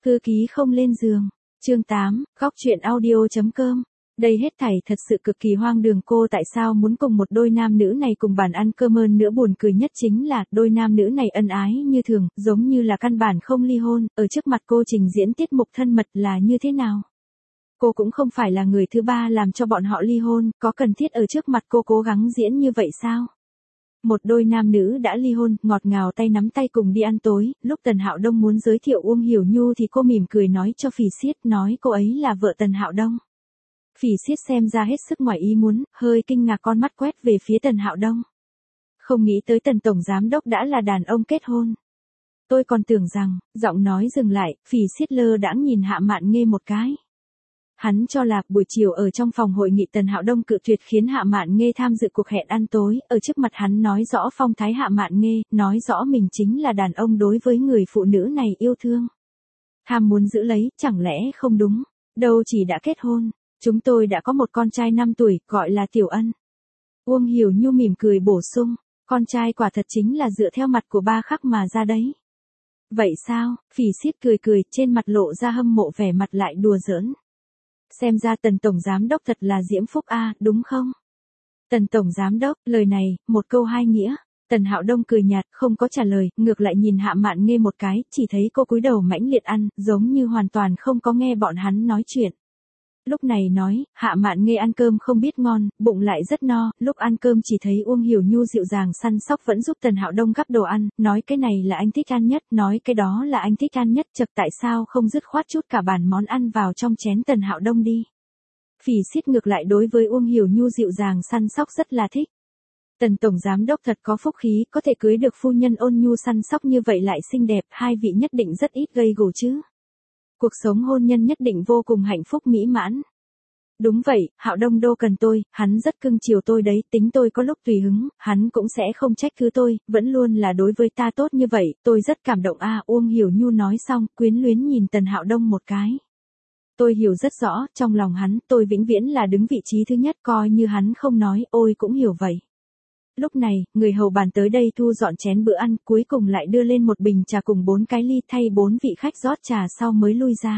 Thư ký không lên giường. Chương 8, góc truyện audio.com. Đây hết thảy thật sự cực kỳ hoang đường, cô tại sao muốn cùng một đôi nam nữ này cùng bàn ăn cơm, hơn nữa buồn cười nhất chính là đôi nam nữ này ân ái như thường, giống như là căn bản không ly hôn, ở trước mặt cô trình diễn tiết mục thân mật là như thế nào. Cô cũng không phải là người thứ ba làm cho bọn họ ly hôn, có cần thiết ở trước mặt cô cố gắng diễn như vậy sao? Một đôi nam nữ đã ly hôn, ngọt ngào tay nắm tay cùng đi ăn tối, lúc Tần Hạo Đông muốn giới thiệu Uông Hiểu Nhu thì cô mỉm cười nói cho Phỉ Siết, nói cô ấy là vợ Tần Hạo Đông. Phỉ Siết xem ra hết sức ngoài ý muốn, hơi kinh ngạc con mắt quét về phía Tần Hạo Đông. Không nghĩ tới Tần Tổng Giám Đốc đã là đàn ông kết hôn. Tôi còn tưởng rằng, giọng nói dừng lại, Phỉ Siết lơ đãng nhìn Hạ Mạn Nghê một cái. Hắn cho là buổi chiều ở trong phòng hội nghị Tần Hạo Đông cự tuyệt khiến Hạ Mạn Nghê tham dự cuộc hẹn ăn tối, ở trước mặt hắn nói rõ phong thái Hạ Mạn Nghê, nói rõ mình chính là đàn ông đối với người phụ nữ này yêu thương. Tham muốn giữ lấy, chẳng lẽ không đúng, đâu chỉ đã kết hôn, chúng tôi đã có một con trai 5 tuổi, gọi là Tiểu Ân. Uông Hiểu Nhu mỉm cười bổ sung, con trai quả thật chính là dựa theo mặt của ba khắc mà ra đấy. Vậy sao? Phỉ Siết cười cười, trên mặt lộ ra hâm mộ, vẻ mặt lại đùa giỡn. Xem ra Tần Tổng Giám Đốc thật là diễm phúc a, đúng không? Tần Tổng Giám Đốc, lời này, một câu hai nghĩa. Tần Hạo Đông cười nhạt, không có trả lời, ngược lại nhìn Hạ Mạn Nghê một cái, chỉ thấy cô cúi đầu mãnh liệt ăn, giống như hoàn toàn không có nghe bọn hắn nói chuyện. Lúc này nói, Hạ Mạn Nghê ăn cơm không biết ngon, bụng lại rất no, lúc ăn cơm chỉ thấy Uông Hiểu Nhu dịu dàng săn sóc vẫn giúp Tần Hạo Đông gắp đồ ăn, nói cái này là anh thích ăn nhất, nói cái đó là anh thích ăn nhất, chật tại sao không dứt khoát chút cả bàn món ăn vào trong chén Tần Hạo Đông đi. Phỉ Siết ngược lại đối với Uông Hiểu Nhu dịu dàng săn sóc rất là thích. Tần Tổng Giám Đốc thật có phúc khí, có thể cưới được phu nhân ôn nhu săn sóc như vậy lại xinh đẹp, hai vị nhất định rất ít gây gổ chứ. Cuộc sống hôn nhân nhất định vô cùng hạnh phúc mỹ mãn. Đúng vậy, Hạo Đông đô cần tôi, hắn rất cưng chiều tôi đấy, tính tôi có lúc tùy hứng, hắn cũng sẽ không trách cứ tôi, vẫn luôn là đối với ta tốt như vậy, tôi rất cảm động a. Uông Hiểu Nhu nói xong, quyến luyến nhìn Tần Hạo Đông một cái. Tôi hiểu rất rõ, trong lòng hắn, tôi vĩnh viễn là đứng vị trí thứ nhất, coi như hắn không nói, ôi cũng hiểu vậy. Lúc này, người hầu bàn tới đây thu dọn chén bữa ăn, cuối cùng lại đưa lên một bình trà cùng 4 cái ly, thay 4 vị khách rót trà sau mới lui ra.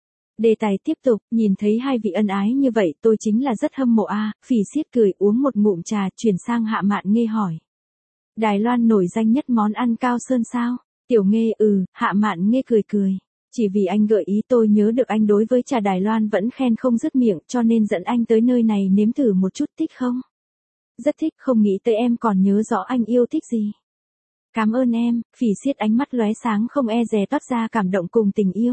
Đề tài tiếp tục, nhìn thấy hai vị ân ái như vậy, tôi chính là rất hâm mộ a. Phỉ Siết cười uống một ngụm trà, chuyển sang Hạ Mạn Nghê hỏi. Đài Loan nổi danh nhất món ăn cao sơn sao? Tiểu Nghê, Hạ Mạn Nghê cười cười. Chỉ vì anh gợi ý, tôi nhớ được anh đối với trà Đài Loan vẫn khen không dứt miệng, cho nên dẫn anh tới nơi này nếm thử một chút, thích không? Rất thích, không nghĩ tới em còn nhớ rõ anh yêu thích gì. Cảm ơn em. Phỉ Siết ánh mắt lóe sáng không e dè toát ra cảm động cùng tình yêu.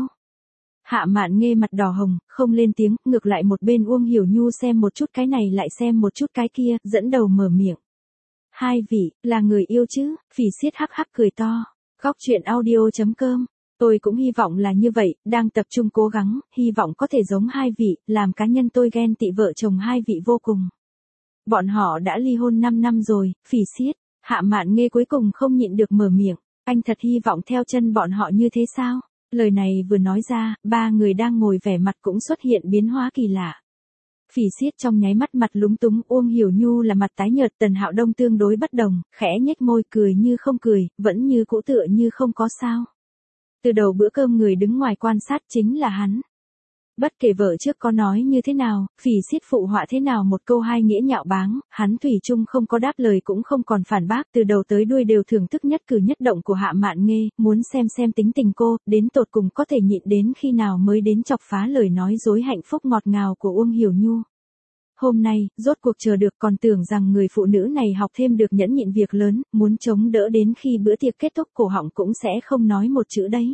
Hạ Mạn Nghê mặt đỏ hồng, không lên tiếng, ngược lại một bên Uông Hiểu Nhu xem một chút cái này lại xem một chút cái kia, dẫn đầu mở miệng. Hai vị, là người yêu chứ? Phỉ Siết hắc hắc cười to. Góc truyện audio.com. Tôi cũng hy vọng là như vậy, đang tập trung cố gắng, hy vọng có thể giống hai vị, làm cá nhân tôi ghen tị vợ chồng hai vị vô cùng. Bọn họ đã ly hôn 5 năm rồi, Phỉ Siết. Hạ Mạn Nghê cuối cùng không nhịn được mở miệng, anh thật hy vọng theo chân bọn họ như thế sao? Lời này vừa nói ra, ba người đang ngồi vẻ mặt cũng xuất hiện biến hóa kỳ lạ. Phỉ Siết trong nháy mắt mặt lúng túng, Uông Hiểu Nhu là mặt tái nhợt, Tần Hạo Đông tương đối bất đồng, khẽ nhếch môi cười như không cười, vẫn như cũ tựa như không có sao. Từ đầu bữa cơm người đứng ngoài quan sát chính là hắn. Bất kể vợ trước có nói như thế nào, Phỉ Siết phụ họa thế nào một câu hai nghĩa nhạo báng, hắn thủy chung không có đáp lời cũng không còn phản bác, từ đầu tới đuôi đều thưởng thức nhất cử nhất động của Hạ Mạn Nghê, muốn xem tính tình cô, đến tột cùng có thể nhịn đến khi nào mới đến chọc phá lời nói dối hạnh phúc ngọt ngào của Uông Hiểu Nhu. Hôm nay, rốt cuộc chờ được, còn tưởng rằng người phụ nữ này học thêm được nhẫn nhịn việc lớn, muốn chống đỡ đến khi bữa tiệc kết thúc cổ họng cũng sẽ không nói một chữ đấy.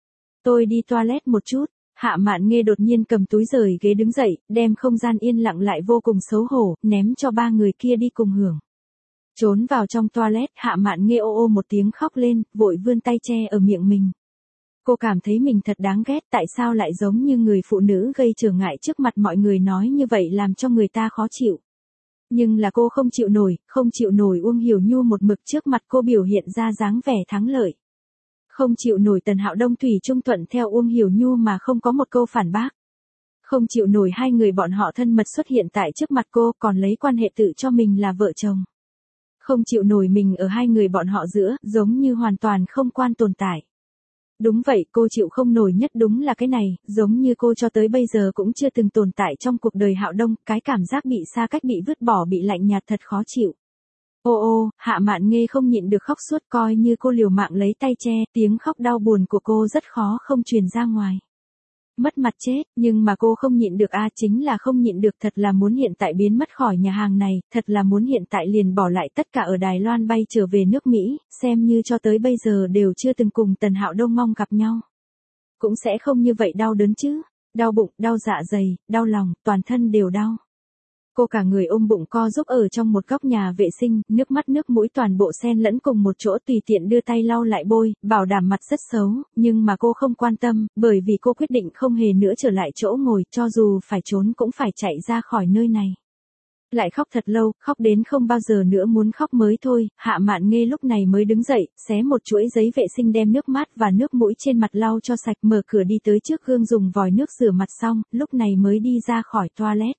Tôi đi toilet một chút. Hạ Mạn Nghê đột nhiên cầm túi rời ghế đứng dậy, đem không gian yên lặng lại vô cùng xấu hổ, ném cho ba người kia đi cùng hưởng. Trốn vào trong toilet, Hạ Mạn Nghê ô ô một tiếng khóc lên, vội vươn tay che ở miệng mình. Cô cảm thấy mình thật đáng ghét, tại sao lại giống như người phụ nữ gây trở ngại trước mặt mọi người nói như vậy làm cho người ta khó chịu. Nhưng là cô không chịu nổi Uông Hiểu Nhu một mực trước mặt cô biểu hiện ra dáng vẻ thắng lợi. Không chịu nổi Tần Hạo Đông thủy chung thuận theo Uông Hiểu Nhu mà không có một câu phản bác. Không chịu nổi hai người bọn họ thân mật xuất hiện tại trước mặt cô còn lấy quan hệ tự cho mình là vợ chồng. Không chịu nổi mình ở hai người bọn họ giữa, giống như hoàn toàn không quan tồn tại. Đúng vậy, cô chịu không nổi nhất đúng là cái này, giống như cô cho tới bây giờ cũng chưa từng tồn tại trong cuộc đời Hạo Đông, cái cảm giác bị xa cách, bị vứt bỏ, bị lạnh nhạt thật khó chịu. Ô ô, Hạ Mạn Nghê không nhịn được khóc suốt, coi như cô liều mạng lấy tay che, tiếng khóc đau buồn của cô rất khó không truyền ra ngoài. Mất mặt chết, nhưng mà cô không nhịn được chính là không nhịn được, thật là muốn hiện tại biến mất khỏi nhà hàng này, thật là muốn hiện tại liền bỏ lại tất cả ở Đài Loan bay trở về nước Mỹ, xem như cho tới bây giờ đều chưa từng cùng Tần Hạo Đông Mong gặp nhau. Cũng sẽ không như vậy đau đớn chứ, đau bụng, đau dạ dày, đau lòng, toàn thân đều đau. Cô cả người ôm bụng co giúp ở trong một góc nhà vệ sinh, nước mắt nước mũi toàn bộ xen lẫn cùng một chỗ, tùy tiện đưa tay lau lại bôi, bảo đảm mặt rất xấu, nhưng mà cô không quan tâm, bởi vì cô quyết định không hề nữa trở lại chỗ ngồi, cho dù phải trốn cũng phải chạy ra khỏi nơi này. Lại khóc thật lâu, khóc đến không bao giờ nữa muốn khóc mới thôi, Hạ Mạn Nghê lúc này mới đứng dậy, xé một chuỗi giấy vệ sinh đem nước mát và nước mũi trên mặt lau cho sạch, mở cửa đi tới trước gương dùng vòi nước rửa mặt xong, lúc này mới đi ra khỏi toilet.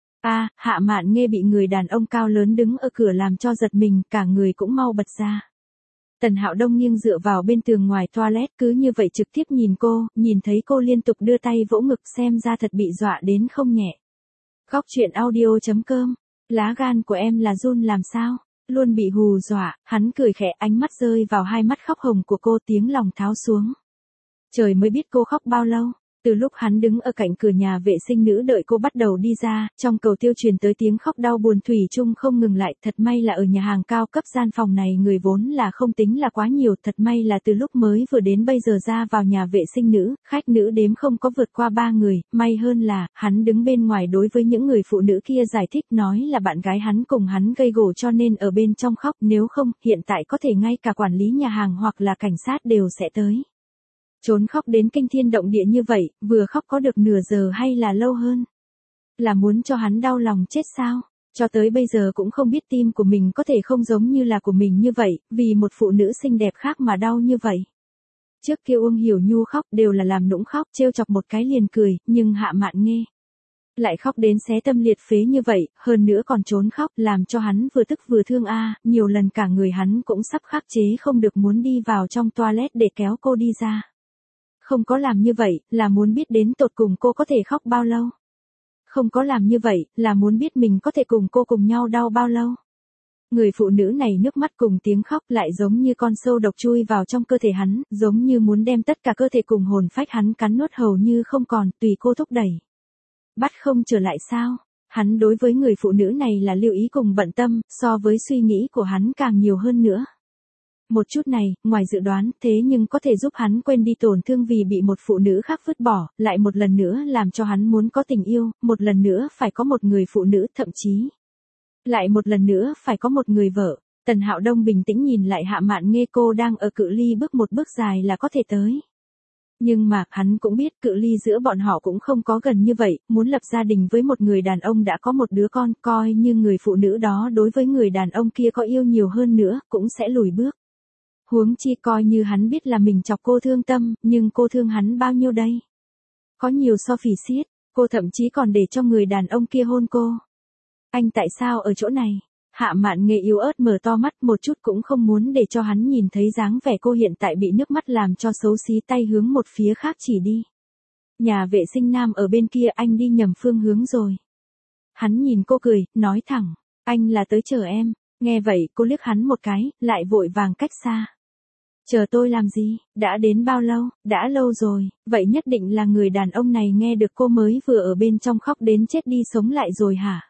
Hạ Mạn Nghê bị người đàn ông cao lớn đứng ở cửa làm cho giật mình, cả người cũng mau bật ra. Tần Hạo Đông nghiêng dựa vào bên tường ngoài toilet, cứ như vậy trực tiếp nhìn cô, nhìn thấy cô liên tục đưa tay vỗ ngực, xem ra thật bị dọa đến không nhẹ. Góc truyện audio.com, lá gan của em là run làm sao, luôn bị hù dọa, hắn cười khẽ, ánh mắt rơi vào hai mắt khóc hồng của cô, tiếng lòng tháo xuống. Trời mới biết cô khóc bao lâu. Từ lúc hắn đứng ở cạnh cửa nhà vệ sinh nữ đợi cô bắt đầu đi ra, trong cầu tiêu truyền tới tiếng khóc đau buồn thủy chung không ngừng lại, thật may là ở nhà hàng cao cấp gian phòng này người vốn là không tính là quá nhiều, thật may là từ lúc mới vừa đến bây giờ ra vào nhà vệ sinh nữ, khách nữ đếm không có vượt qua 3 người, may hơn là, hắn đứng bên ngoài đối với những người phụ nữ kia giải thích nói là bạn gái hắn cùng hắn gây gổ cho nên ở bên trong khóc, nếu không, hiện tại có thể ngay cả quản lý nhà hàng hoặc là cảnh sát đều sẽ tới. Trốn khóc đến kinh thiên động địa như vậy, vừa khóc có được nửa giờ hay là lâu hơn? Là muốn cho hắn đau lòng chết sao? Cho tới bây giờ cũng không biết tim của mình có thể không giống như là của mình như vậy, vì một phụ nữ xinh đẹp khác mà đau như vậy. Trước kia Uông Hiểu Nhu khóc đều là làm nũng khóc, trêu chọc một cái liền cười, nhưng Hạ Mạn Nghê lại khóc đến xé tâm liệt phế như vậy, hơn nữa còn trốn khóc, làm cho hắn vừa tức vừa thương nhiều lần cả người hắn cũng sắp khắc chế không được muốn đi vào trong toilet để kéo cô đi ra. Không có làm như vậy, là muốn biết đến tột cùng cô có thể khóc bao lâu. Không có làm như vậy, là muốn biết mình có thể cùng cô cùng nhau đau bao lâu. Người phụ nữ này nước mắt cùng tiếng khóc lại giống như con sâu độc chui vào trong cơ thể hắn, giống như muốn đem tất cả cơ thể cùng hồn phách hắn cắn nuốt hầu như không còn, tùy cô thúc đẩy. Bắt không trở lại sao? Hắn đối với người phụ nữ này là lưu ý cùng bận tâm, so với suy nghĩ của hắn càng nhiều hơn nữa. Một chút này, ngoài dự đoán, thế nhưng có thể giúp hắn quên đi tổn thương vì bị một phụ nữ khác vứt bỏ, lại một lần nữa làm cho hắn muốn có tình yêu, một lần nữa phải có một người phụ nữ, thậm chí lại một lần nữa phải có một người vợ. Tần Hạo Đông bình tĩnh nhìn lại Hạ Mạn Nghê, cô đang ở cự ly bước một bước dài là có thể tới. Nhưng mà, hắn cũng biết cự ly giữa bọn họ cũng không có gần như vậy, muốn lập gia đình với một người đàn ông đã có một đứa con, coi như người phụ nữ đó đối với người đàn ông kia có yêu nhiều hơn nữa, cũng sẽ lùi bước. Huống chi coi như hắn biết là mình chọc cô thương tâm, nhưng cô thương hắn bao nhiêu đây? Có nhiều so phỉ xiết, cô thậm chí còn để cho người đàn ông kia hôn cô. Anh tại sao ở chỗ này? Hạ Mạn Nghê yếu ớt mở to mắt, một chút cũng không muốn để cho hắn nhìn thấy dáng vẻ cô hiện tại bị nước mắt làm cho xấu xí, tay hướng một phía khác chỉ đi. Nhà vệ sinh nam ở bên kia, anh đi nhầm phương hướng rồi. Hắn nhìn cô cười, nói thẳng, anh là tới chờ em. Nghe vậy cô liếc hắn một cái, lại vội vàng cách xa. Chờ tôi làm gì, đã đến bao lâu, đã lâu rồi, vậy nhất định là người đàn ông này nghe được cô mới vừa ở bên trong khóc đến chết đi sống lại rồi hả?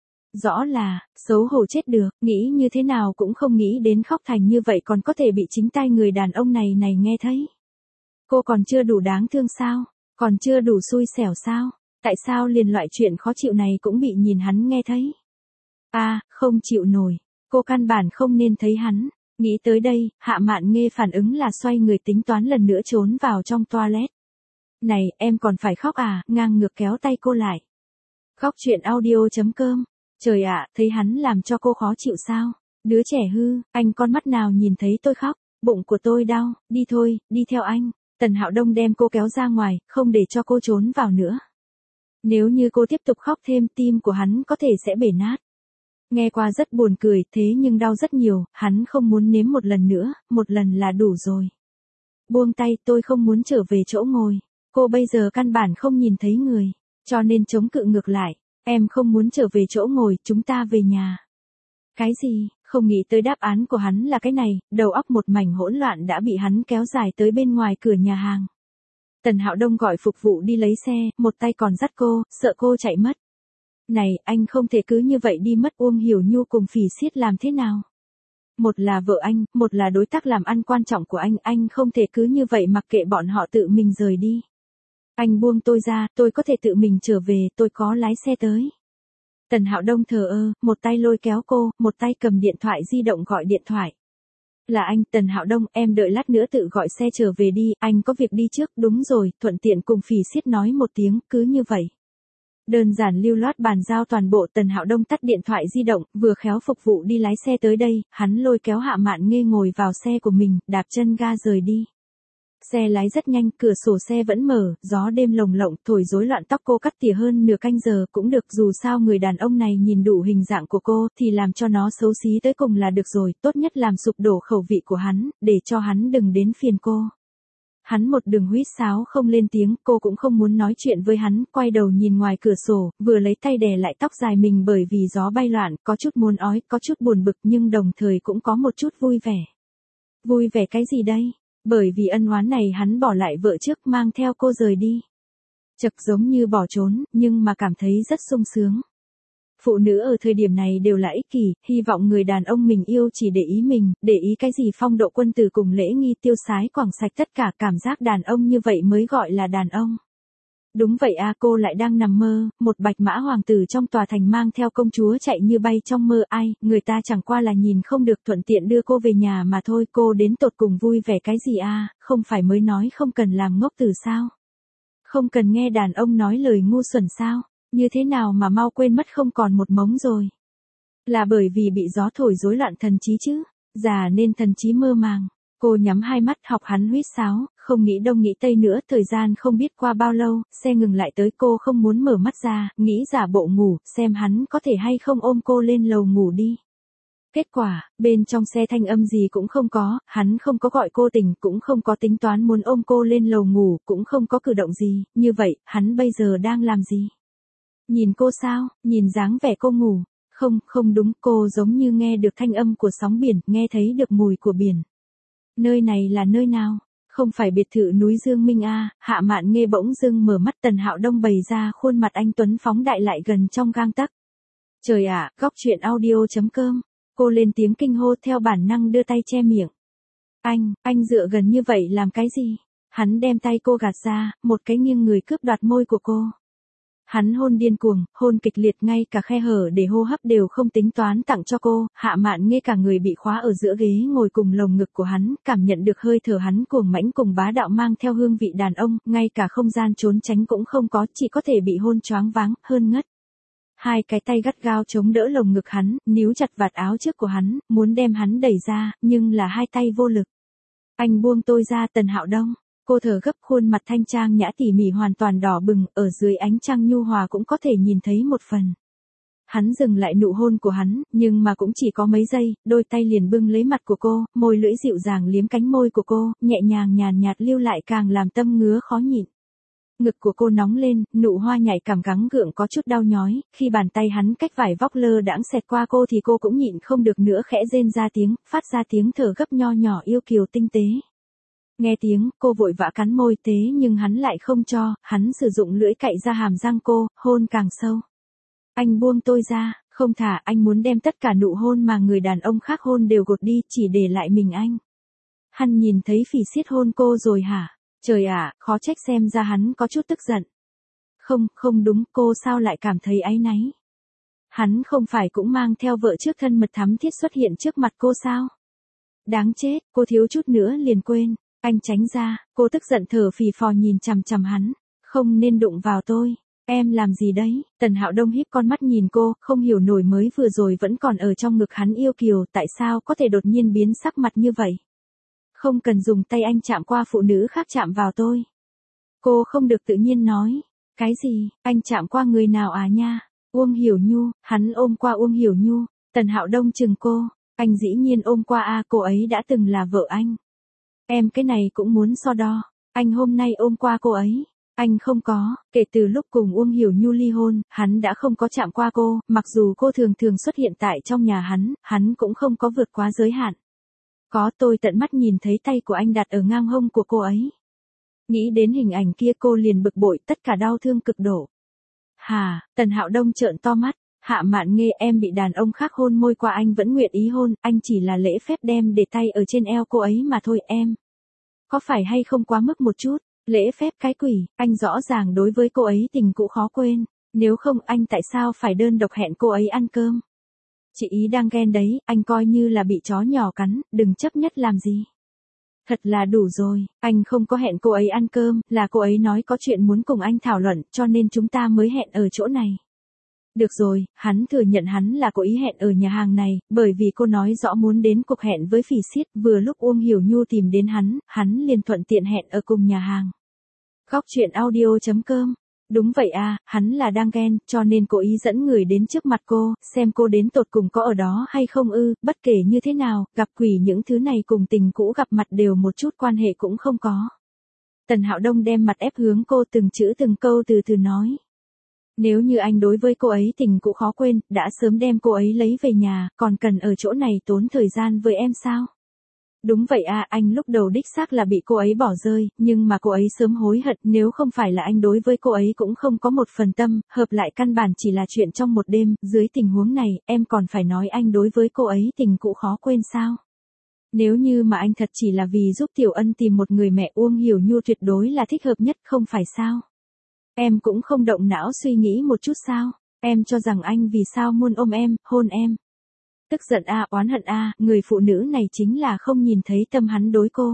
Rõ là, xấu hổ chết được, nghĩ như thế nào cũng không nghĩ đến khóc thành như vậy còn có thể bị chính tay người đàn ông này nghe thấy. Cô còn chưa đủ đáng thương sao, còn chưa đủ xui xẻo sao, tại sao liền loại chuyện khó chịu này cũng bị nhìn hắn nghe thấy? Không chịu nổi, cô căn bản không nên thấy hắn. Nghĩ tới đây, Hạ Mạn Nghê phản ứng là xoay người tính toán lần nữa trốn vào trong toilet. Này, em còn phải khóc ngang ngược kéo tay cô lại. Góc truyện audio.com. Trời ạ, thấy hắn làm cho cô khó chịu sao? Đứa trẻ hư, anh con mắt nào nhìn thấy tôi khóc, bụng của tôi đau, đi thôi, đi theo anh. Tần Hạo Đông đem cô kéo ra ngoài, không để cho cô trốn vào nữa. Nếu như cô tiếp tục khóc thêm, tim của hắn có thể sẽ bể nát. Nghe qua rất buồn cười, thế nhưng đau rất nhiều, hắn không muốn nếm một lần nữa, một lần là đủ rồi. Buông tay, tôi không muốn trở về chỗ ngồi. Cô bây giờ căn bản không nhìn thấy người, cho nên chống cự ngược lại. Em không muốn trở về chỗ ngồi, chúng ta về nhà. Cái gì? Không nghĩ tới đáp án của hắn là cái này, đầu óc một mảnh hỗn loạn đã bị hắn kéo dài tới bên ngoài cửa nhà hàng. Tần Hạo Đông gọi phục vụ đi lấy xe, một tay còn dắt cô, sợ cô chạy mất. Này, anh không thể cứ như vậy đi mất. Uông Hiểu Nhu cùng Phỉ Xiết làm thế nào? Một là vợ anh, một là đối tác làm ăn quan trọng của anh không thể cứ như vậy mặc kệ bọn họ tự mình rời đi. Anh buông tôi ra, tôi có thể tự mình trở về, tôi có lái xe tới. Tần Hạo Đông thờ ơ, một tay lôi kéo cô, một tay cầm điện thoại di động gọi điện thoại. Là anh, Tần Hạo Đông, em đợi lát nữa tự gọi xe trở về đi, anh có việc đi trước. Đúng rồi, thuận tiện cùng Phỉ Xiết nói một tiếng, cứ như vậy. Đơn giản lưu loát bàn giao toàn bộ. Tần Hạo Đông tắt điện thoại di động, vừa khéo phục vụ đi lái xe tới đây, hắn lôi kéo Hạ Mạn Nghê ngồi vào xe của mình, đạp chân ga rời đi. Xe lái rất nhanh, cửa sổ xe vẫn mở, gió đêm lồng lộng, thổi rối loạn tóc cô cắt tỉa hơn nửa canh giờ cũng được, dù sao người đàn ông này nhìn đủ hình dạng của cô, thì làm cho nó xấu xí tới cùng là được rồi, tốt nhất làm sụp đổ khẩu vị của hắn, để cho hắn đừng đến phiền cô. Hắn một đường huýt sáo không lên tiếng, cô cũng không muốn nói chuyện với hắn, quay đầu nhìn ngoài cửa sổ, vừa lấy tay đè lại tóc dài mình bởi vì gió bay loạn, có chút muốn ói, có chút buồn bực nhưng đồng thời cũng có một chút vui vẻ. Vui vẻ cái gì đây? Bởi vì ân oán này hắn bỏ lại vợ trước mang theo cô rời đi. Chật giống như bỏ trốn, nhưng mà cảm thấy rất sung sướng. Phụ nữ ở thời điểm này đều là ích kỷ, hy vọng người đàn ông mình yêu chỉ để ý mình, để ý cái gì phong độ quân tử cùng lễ nghi tiêu sái quảng sạch tất cả, cảm giác đàn ông như vậy mới gọi là đàn ông. Đúng vậy à, cô lại đang nằm mơ, một bạch mã hoàng tử trong tòa thành mang theo công chúa chạy như bay trong mơ. Ai, người ta chẳng qua là nhìn không được thuận tiện đưa cô về nhà mà thôi. Cô đến tột cùng vui vẻ cái gì à, không phải mới nói không cần làm ngốc tử sao? Không cần nghe đàn ông nói lời ngu xuẩn sao? Như thế nào mà mau quên mất không còn một mống rồi? Là bởi vì bị gió thổi rối loạn thần trí chứ, già nên thần trí mơ màng. Cô nhắm hai mắt học hắn huýt sáo, không nghĩ đông nghĩ tây nữa, thời gian không biết qua bao lâu, xe ngừng lại tới, cô không muốn mở mắt ra, nghĩ giả bộ ngủ, xem hắn có thể hay không ôm cô lên lầu ngủ đi. Kết quả, bên trong xe thanh âm gì cũng không có, hắn không có gọi cô tỉnh, cũng không có tính toán muốn ôm cô lên lầu ngủ, cũng không có cử động gì, như vậy, hắn bây giờ đang làm gì? Nhìn cô sao, nhìn dáng vẻ cô ngủ. Không đúng, cô giống như nghe được thanh âm của sóng biển, nghe thấy được mùi của biển. Nơi này là nơi nào? Không phải biệt thự núi Dương Minh à? Hạ Mạn Nghê bỗng dưng mở mắt. Tần Hạo Đông bày ra khuôn mặt anh tuấn phóng đại lại gần trong gang tấc. Trời ạ, góc truyện audio.com. Cô lên tiếng kinh hô theo bản năng đưa tay che miệng. Anh dựa gần như vậy làm cái gì? Hắn đem tay cô gạt ra, một cái nghiêng người cướp đoạt môi của cô. Hắn hôn điên cuồng, hôn kịch liệt, ngay cả khe hở để hô hấp đều không tính toán tặng cho cô. Hạ Mạn Nghê cả người bị khóa ở giữa ghế ngồi cùng lồng ngực của hắn, cảm nhận được hơi thở hắn cuồng mãnh cùng bá đạo mang theo hương vị đàn ông, ngay cả không gian trốn tránh cũng không có, chỉ có thể bị hôn choáng váng, hơn ngất. Hai cái tay gắt gao chống đỡ lồng ngực hắn, níu chặt vạt áo trước của hắn, muốn đem hắn đẩy ra, nhưng là hai tay vô lực. Anh buông tôi ra. Tần Hạo Đông. Cô thở gấp, khuôn mặt thanh trang nhã tỉ mỉ hoàn toàn đỏ bừng, ở dưới ánh trăng nhu hòa cũng có thể nhìn thấy một phần. Hắn dừng lại nụ hôn của hắn, nhưng mà cũng chỉ có mấy giây, đôi tay liền bưng lấy mặt của cô, môi lưỡi dịu dàng liếm cánh môi của cô, nhẹ nhàng nhàn nhạt lưu lại càng làm tâm ngứa khó nhịn. Ngực của cô nóng lên, nụ hoa nhạy cảm gắng gượng có chút đau nhói, khi bàn tay hắn cách vải vóc lơ đãng xẹt qua cô thì cô cũng nhịn không được nữa, khẽ rên ra tiếng, phát ra tiếng thở gấp nho nhỏ yêu kiều tinh tế. Nghe tiếng, cô vội vã cắn môi tế nhưng hắn lại không cho, hắn sử dụng lưỡi cạy ra hàm răng cô, hôn càng sâu. Anh buông tôi ra, không thả, anh muốn đem tất cả nụ hôn mà người đàn ông khác hôn đều gột đi, chỉ để lại mình anh. Hắn nhìn thấy Phỉ Xiết hôn cô rồi hả? Trời ạ, khó trách xem ra hắn có chút tức giận. Không đúng, cô sao lại cảm thấy áy náy? Hắn không phải cũng mang theo vợ trước thân mật thắm thiết xuất hiện trước mặt cô sao? Đáng chết, cô thiếu chút nữa liền quên. Anh tránh ra, cô tức giận thở phì phò nhìn chằm chằm hắn. Không nên đụng vào tôi. Em làm gì đấy? Tần Hạo Đông híp con mắt nhìn cô, không hiểu nổi mới vừa rồi vẫn còn ở trong ngực hắn yêu kiều, tại sao có thể đột nhiên biến sắc mặt như vậy? Không cần dùng tay anh chạm qua phụ nữ khác chạm vào tôi. Cô không được tự nhiên nói. Cái gì, anh chạm qua người nào à nha? Uông Hiểu Nhu, hắn ôm qua Uông Hiểu Nhu. Tần Hạo Đông chừng cô, anh dĩ nhiên ôm qua a, cô ấy đã từng là vợ anh. Em cái này cũng muốn so đo. Anh hôm nay ôm qua cô ấy. Anh không có, kể từ lúc cùng Uông Hiểu Nhu ly hôn, hắn đã không có chạm qua cô, mặc dù cô thường thường xuất hiện tại trong nhà hắn cũng không có vượt quá giới hạn. Có, tôi tận mắt nhìn thấy tay của anh đặt ở ngang hông của cô ấy. Nghĩ đến hình ảnh kia cô liền bực bội, tất cả đau thương cực độ. Hà, Tần Hạo Đông trợn to mắt, Hạ Mạn Nghê, em bị đàn ông khác hôn môi qua anh vẫn nguyện ý hôn, anh chỉ là lễ phép đem để tay ở trên eo cô ấy mà thôi em. Có phải hay không quá mức một chút? Lễ phép cái quỷ, anh rõ ràng đối với cô ấy tình cũ khó quên, nếu không anh tại sao phải đơn độc hẹn cô ấy ăn cơm? Chị ý đang ghen đấy, anh coi như là bị chó nhỏ cắn, đừng chấp nhất làm gì. Thật là đủ rồi, anh không có hẹn cô ấy ăn cơm, là cô ấy nói có chuyện muốn cùng anh thảo luận, cho nên chúng ta mới hẹn ở chỗ này. Được rồi, hắn thừa nhận hắn là cố ý hẹn ở nhà hàng này, bởi vì cô nói rõ muốn đến cuộc hẹn với Phỉ Xiết, vừa lúc Uông Hiểu Nhu tìm đến hắn liền thuận tiện hẹn ở cùng nhà hàng. Góc truyện audio.com. Đúng vậy à, hắn là đang ghen, cho nên cố ý dẫn người đến trước mặt cô, xem cô đến tột cùng có ở đó hay không bất kể như thế nào, gặp quỷ những thứ này cùng tình cũ gặp mặt đều một chút quan hệ cũng không có. Tần Hạo Đông đem mặt ép hướng cô từng chữ từng câu từ từ nói. Nếu như anh đối với cô ấy tình cũ khó quên, đã sớm đem cô ấy lấy về nhà, còn cần ở chỗ này tốn thời gian với em sao? Đúng vậy à, anh lúc đầu đích xác là bị cô ấy bỏ rơi, nhưng mà cô ấy sớm hối hận, nếu không phải là anh đối với cô ấy cũng không có một phần tâm, hợp lại căn bản chỉ là chuyện trong một đêm, dưới tình huống này, em còn phải nói anh đối với cô ấy tình cũ khó quên sao? Nếu như mà anh thật chỉ là vì giúp Tiểu Ân tìm một người mẹ, Uông Hiểu Nhu tuyệt đối là thích hợp nhất, không phải sao? Em cũng không động não suy nghĩ một chút sao? Em cho rằng anh vì sao muốn ôm em, hôn em? Tức giận a, oán hận a, người phụ nữ này chính là không nhìn thấy tâm hắn đối cô.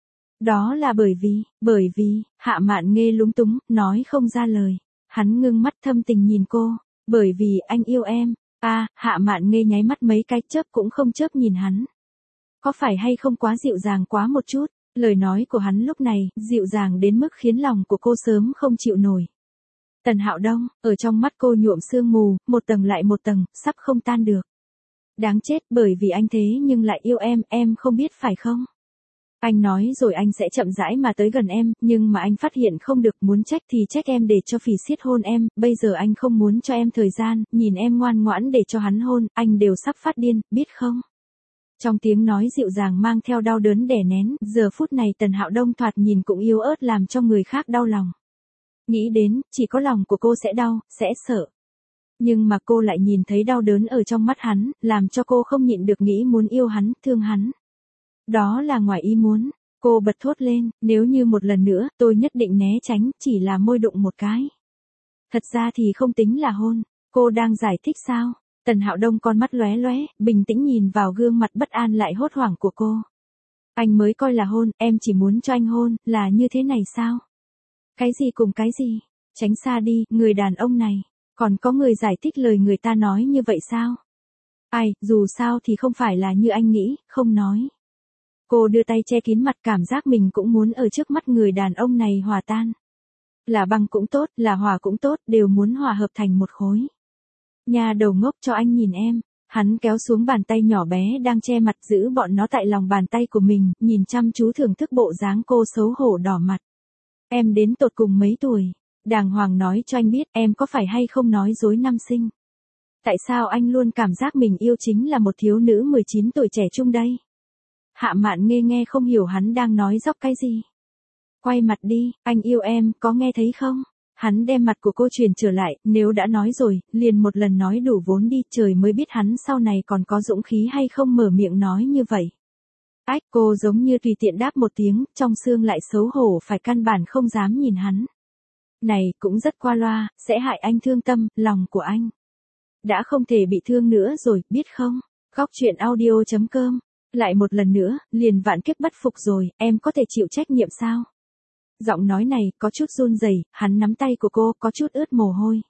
Đó là bởi vì, Hạ Mạn Nghê lúng túng, nói không ra lời. Hắn ngưng mắt thâm tình nhìn cô, bởi vì anh yêu em. Hạ Mạn Nghê nháy mắt mấy cái, chớp cũng không chớp nhìn hắn. Có phải hay không quá dịu dàng quá một chút? Lời nói của hắn lúc này, dịu dàng đến mức khiến lòng của cô sớm không chịu nổi. Tần Hạo Đông, ở trong mắt cô nhuộm sương mù, một tầng lại một tầng, sắp không tan được. Đáng chết, bởi vì anh thế nhưng lại yêu em không biết phải không? Anh nói rồi anh sẽ chậm rãi mà tới gần em, nhưng mà anh phát hiện không được, muốn trách thì trách em để cho Phỉ Xiết hôn em, bây giờ anh không muốn cho em thời gian, nhìn em ngoan ngoãn để cho hắn hôn, anh đều sắp phát điên, biết không? Trong tiếng nói dịu dàng mang theo đau đớn đè nén, giờ phút này Tần Hạo Đông thoạt nhìn cũng yếu ớt làm cho người khác đau lòng. Nghĩ đến, chỉ có lòng của cô sẽ đau, sẽ sợ. Nhưng mà cô lại nhìn thấy đau đớn ở trong mắt hắn, làm cho cô không nhịn được nghĩ muốn yêu hắn, thương hắn. Đó là ngoài ý muốn. Cô bật thốt lên, nếu như một lần nữa, tôi nhất định né tránh, chỉ là môi đụng một cái. Thật ra thì không tính là hôn. Cô đang giải thích sao? Tần Hạo Đông con mắt lóe lóe, bình tĩnh nhìn vào gương mặt bất an lại hốt hoảng của cô. Anh mới coi là hôn, em chỉ muốn cho anh hôn, là như thế này sao? Cái gì cùng cái gì? Tránh xa đi, người đàn ông này. Còn có người giải thích lời người ta nói như vậy sao? Ai, dù sao thì không phải là như anh nghĩ, không nói. Cô đưa tay che kín mặt, cảm giác mình cũng muốn ở trước mắt người đàn ông này hòa tan. Là băng cũng tốt, là hòa cũng tốt, đều muốn hòa hợp thành một khối. Nhà đầu ngốc, cho anh nhìn em. Hắn kéo xuống bàn tay nhỏ bé đang che mặt, giữ bọn nó tại lòng bàn tay của mình, nhìn chăm chú thưởng thức bộ dáng cô xấu hổ đỏ mặt. Em đến tột cùng mấy tuổi? Đàng hoàng nói cho anh biết, em có phải hay không nói dối năm sinh? Tại sao anh luôn cảm giác mình yêu chính là một thiếu nữ 19 tuổi trẻ trung đây? Hạ Mạn nghe không hiểu hắn đang nói dóc cái gì. Quay mặt đi, anh yêu em, có nghe thấy không? Hắn đem mặt của cô chuyển trở lại, nếu đã nói rồi, liền một lần nói đủ vốn đi, trời mới biết hắn sau này còn có dũng khí hay không mở miệng nói như vậy. Ách, cô giống như tùy tiện đáp một tiếng, trong xương lại xấu hổ phải căn bản không dám nhìn hắn. Này, cũng rất qua loa, sẽ hại anh thương tâm, lòng của anh. Đã không thể bị thương nữa rồi, biết không? Góc truyện audio.com. Lại một lần nữa, liền vạn kiếp bất phục rồi, em có thể chịu trách nhiệm sao? Giọng nói này, có chút run rẩy, hắn nắm tay của cô, có chút ướt mồ hôi.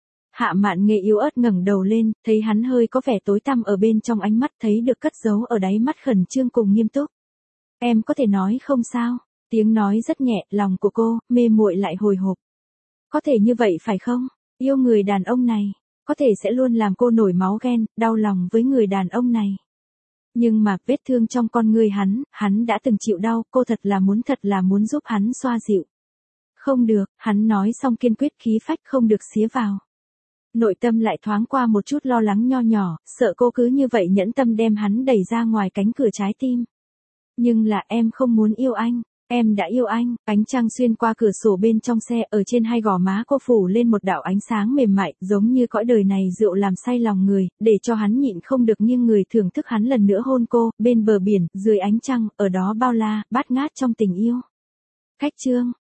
Hạ Mạn Nghê yếu ớt ngẩng đầu lên, thấy hắn hơi có vẻ tối tăm ở bên trong ánh mắt, thấy được cất giấu ở đáy mắt khẩn trương cùng nghiêm túc. Em có thể nói không sao? Tiếng nói rất nhẹ, lòng của cô, mê muội lại hồi hộp. Có thể như vậy phải không? Yêu người đàn ông này, có thể sẽ luôn làm cô nổi máu ghen, đau lòng với người đàn ông này. Nhưng mà vết thương trong con người hắn đã từng chịu đau, cô thật là muốn giúp hắn xoa dịu. Không được, hắn nói xong kiên quyết khí phách không được xía vào. Nội tâm lại thoáng qua một chút lo lắng nho nhỏ, sợ cô cứ như vậy nhẫn tâm đem hắn đẩy ra ngoài cánh cửa trái tim. Nhưng là em không muốn yêu anh, em đã yêu anh. Ánh trăng xuyên qua cửa sổ bên trong xe, ở trên hai gò má cô phủ lên một đạo ánh sáng mềm mại, giống như cõi đời này rượu làm say lòng người, để cho hắn nhịn không được nghiêng người thưởng thức hắn lần nữa hôn cô, bên bờ biển, dưới ánh trăng, ở đó bao la, bát ngát trong tình yêu. Khách chương